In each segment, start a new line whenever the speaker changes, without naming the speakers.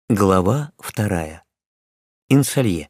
Глава 2. Инсолье.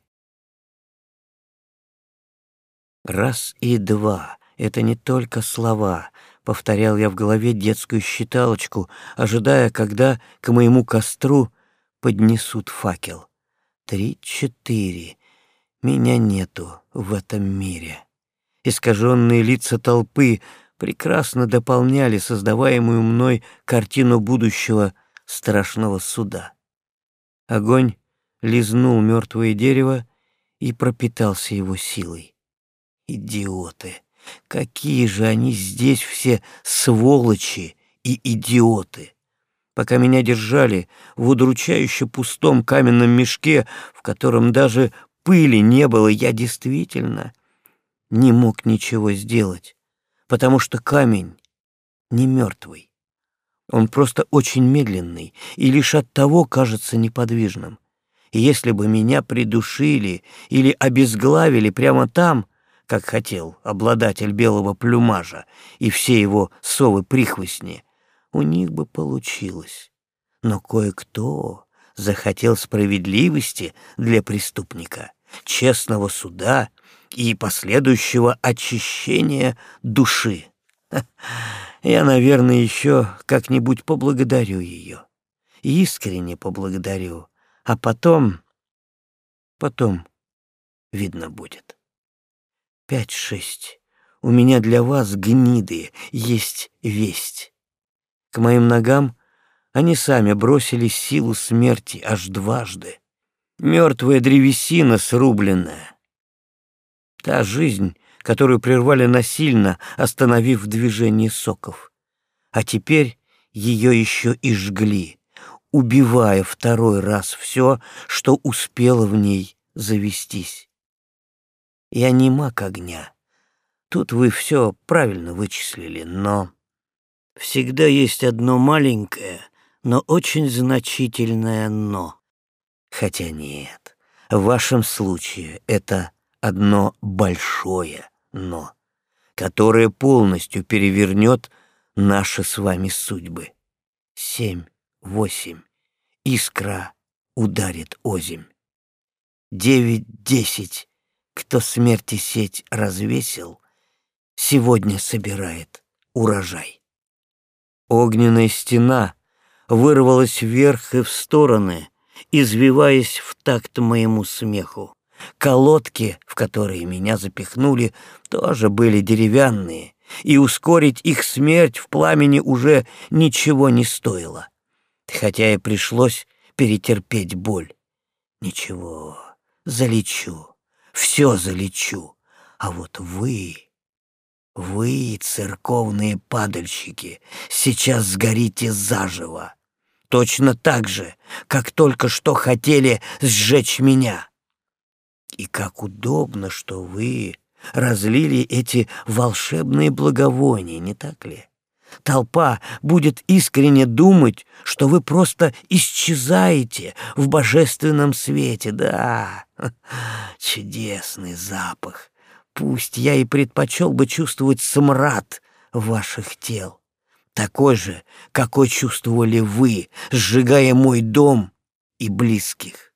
Раз и два — это не только слова, повторял я в голове детскую считалочку, ожидая, когда к моему костру поднесут факел. 3, 4. Меня нету в этом мире. Искаженные лица толпы прекрасно дополняли создаваемую мной картину будущего страшного суда. Огонь лизнул мертвое дерево и пропитался его силой. Идиоты! Какие же они здесь все сволочи и идиоты! Пока меня держали в удручающе пустом каменном мешке, в котором даже пыли не было, я действительно не мог ничего сделать, потому что камень не мертвый. Он просто очень медленный и лишь оттого кажется неподвижным. И если бы меня придушили или обезглавили прямо там, как хотел обладатель белого плюмажа и все его совы-прихвостни, у них бы получилось. Но кое-кто захотел справедливости для преступника, честного суда и последующего очищения души. Я, наверное, еще как-нибудь поблагодарю ее. Искренне поблагодарю. А потом видно будет. 5-6. У меня для вас, гниды, есть весть. К моим ногам они сами бросили силу смерти аж дважды. Мертвая древесина срубленная. Та жизнь, которую прервали насильно, остановив движение соков. А теперь ее еще и жгли, убивая второй раз все, что успело в ней завестись. Я не маг огня. Тут вы все правильно вычислили, но всегда есть одно маленькое, но очень значительное «но». Хотя нет, в вашем случае это одно большое «но», которое полностью перевернет наши с вами судьбы. 7, 8. Искра ударит озимь. 9, 10. Кто смерти сеть развесил, сегодня собирает урожай. Огненная стена вырвалась вверх и в стороны, извиваясь в такт моему смеху. Колодки, в которые меня запихнули, тоже были деревянные, и ускорить их смерть в пламени уже ничего не стоило. Хотя и пришлось перетерпеть боль. Ничего, залечу, все залечу. А вот вы, церковные падальщики, сейчас сгорите заживо. Точно так же, как только что хотели сжечь меня. И как удобно, что вы разлили эти волшебные благовония, не так ли? Толпа будет искренне думать, что вы просто исчезаете в божественном свете. Да, чудесный запах. Пусть я и предпочел бы чувствовать смрад ваших тел, такой же, какой чувствовали вы, сжигая мой дом и близких.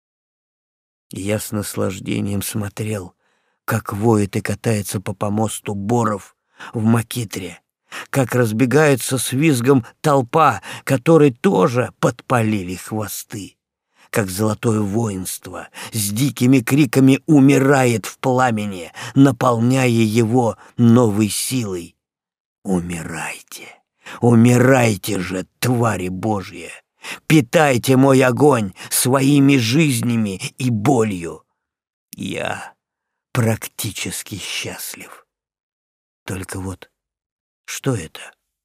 Я с наслаждением смотрел, как воет и катается по помосту Боров в Макитре, как разбегается с визгом толпа, которой тоже подпалили хвосты, как золотое воинство с дикими криками умирает в пламени, наполняя его новой силой. Умирайте, умирайте же, твари Божьи! Питайте мой огонь своими жизнями и болью. Я практически счастлив. Только вот что это?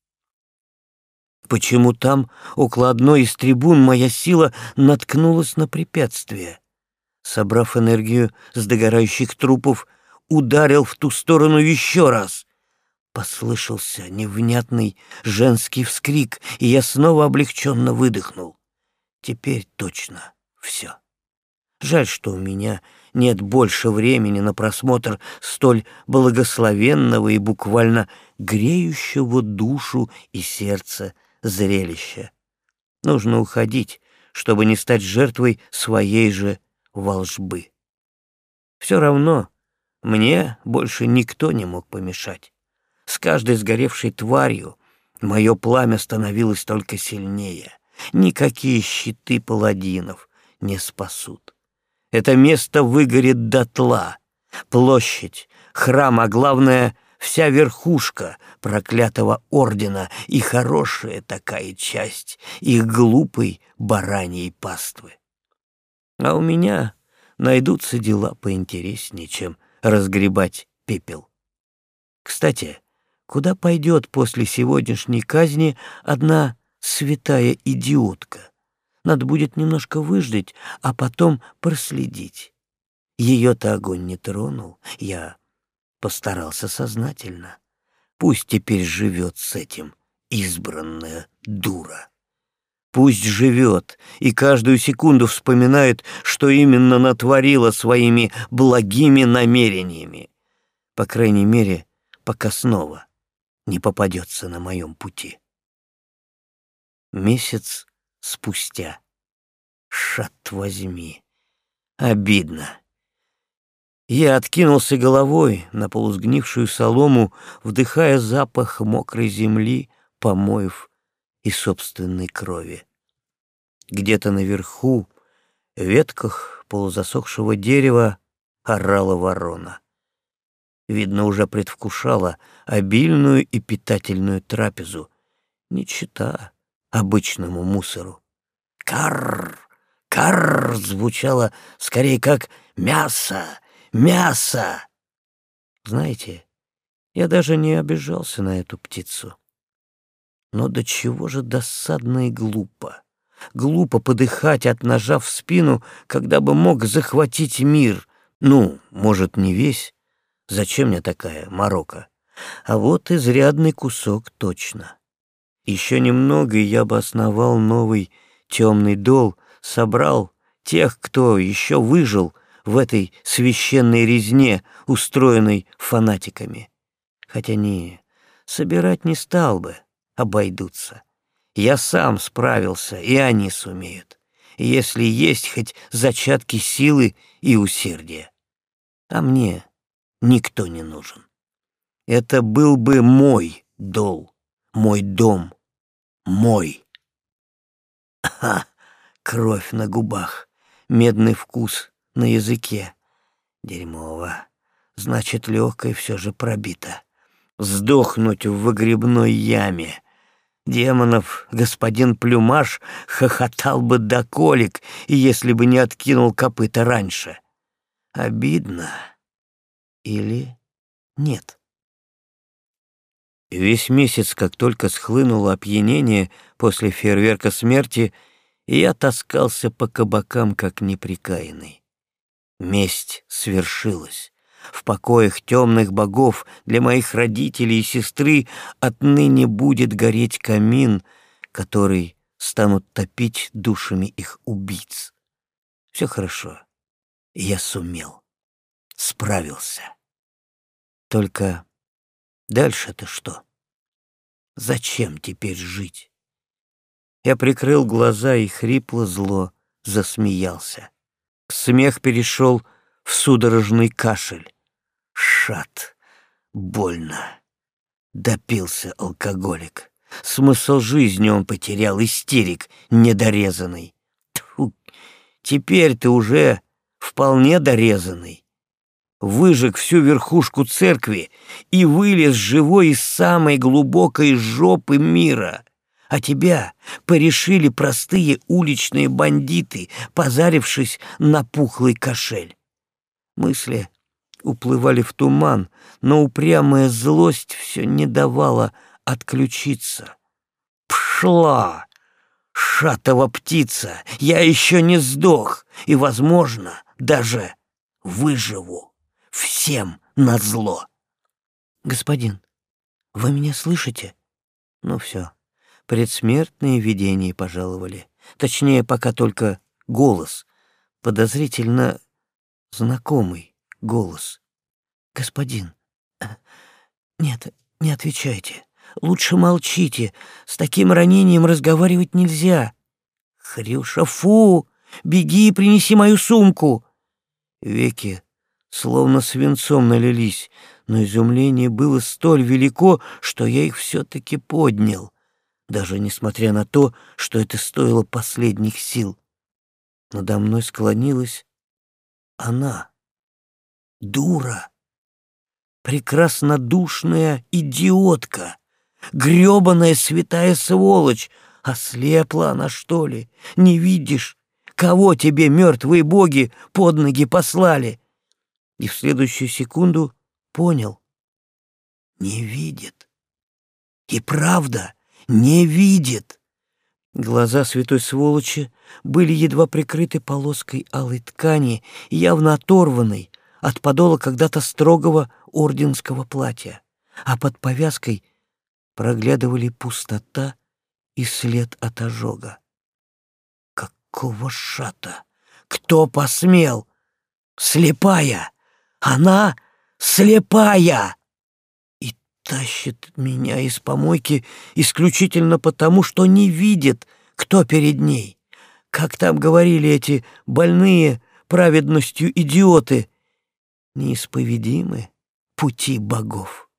Почему там, около одной из трибун, моя сила наткнулась на препятствие? Собрав энергию с догорающих трупов, ударил в ту сторону еще раз. Послышался невнятный женский вскрик, и я снова облегченно выдохнул. Теперь точно все. Жаль, что у меня нет больше времени на просмотр столь благословенного и буквально греющего душу и сердце зрелища. Нужно уходить, чтобы не стать жертвой своей же волжбы. Все равно мне больше никто не мог помешать. С каждой сгоревшей тварью мое пламя становилось только сильнее. Никакие щиты паладинов не спасут. Это место выгорит дотла. Площадь, храм, а главное — вся верхушка проклятого ордена и хорошая такая часть их глупой бараньей паствы. А у меня найдутся дела поинтереснее, чем разгребать пепел. Кстати, куда пойдет после сегодняшней казни одна святая идиотка? Надо будет немножко выждать, а потом проследить. Ее-то огонь не тронул, я постарался сознательно. Пусть теперь живет с этим избранная дура. Пусть живет и каждую секунду вспоминает, что именно натворила своими благими намерениями. По крайней мере, пока снова не попадется на моем пути. Месяц спустя. Шат возьми. Обидно. Я откинулся головой на полусгнившую солому, вдыхая запах мокрой земли, помоев и собственной крови. Где-то наверху, в ветках полузасохшего дерева, орала ворона. Видно, уже предвкушала обильную и питательную трапезу, не чета обычному мусору. «Карр! Карр!» звучало скорее как «мясо! Мясо!» Знаете, я даже не обижался на эту птицу. Но до чего же досадно и глупо. Глупо подыхать от ножа в спину, когда бы мог захватить мир. Ну, может, не весь. Зачем мне такая морока? А вот изрядный кусок точно. Еще немного, и я бы основал новый темный дол, собрал тех, кто еще выжил в этой священной резне, устроенной фанатиками. Хотя собирать не стал бы, обойдутся. Я сам справился, и они сумеют, если есть хоть зачатки силы и усердия. А мне никто не нужен. Это был бы мой дол, мой дом, мой. Ха! Кровь на губах, медный вкус на языке. Дерьмово. Значит, легкое все же пробито. Сдохнуть в выгребной яме. Демонов господин Плюмаш хохотал бы до колик, если бы не откинул копыта раньше. Обидно. Или нет? Весь месяц, как только схлынуло опьянение после фейерверка смерти, я таскался по кабакам, как неприкаянный. Месть свершилась. В покоях темных богов для моих родителей и сестры отныне будет гореть камин, который станут топить душами их убийц. Все хорошо. Я сумел. Справился. Только дальше-то что? Зачем теперь жить? Я прикрыл глаза и хрипло зло засмеялся. Смех перешел в судорожный кашель. Шат. Больно. Допился алкоголик. Смысл жизни он потерял, истерик недорезанный. Тьфу, теперь ты уже вполне дорезанный. Выжег всю верхушку церкви и вылез живой из самой глубокой жопы мира. А тебя порешили простые уличные бандиты, позарившись на пухлый кошель. Мысли уплывали в туман, но упрямая злость все не давала отключиться. Пшла, шатова птица, я еще не сдох и, возможно, даже выживу. Всем назло. Господин, вы меня слышите? Ну все, предсмертные видения пожаловали. Точнее, пока только голос, подозрительно знакомый голос. Господин, нет, не отвечайте. Лучше молчите. С таким ранением разговаривать нельзя. «Хрюша, фу! Беги и принеси мою сумку!» Веки словно свинцом налились, но изумление было столь велико, что я их все-таки поднял, даже несмотря на то, что это стоило последних сил. Надо мной склонилась она, дура, прекраснодушная идиотка, грёбаная святая сволочь. Ослепла она, что ли? Не видишь, кого тебе мертвые боги под ноги послали? И в следующую секунду понял. Не видит. И правда, не видит. Глаза святой сволочи были едва прикрыты полоской алой ткани, явно оторванной от подола когда-то строгого орденского платья, а под повязкой проглядывали пустота и след от ожога. Какого шата? Кто посмел? Слепая! Она слепая! И тащит меня из помойки исключительно потому, что не видит, кто перед ней. Как там говорили эти больные праведностью идиоты, неисповедимы пути богов.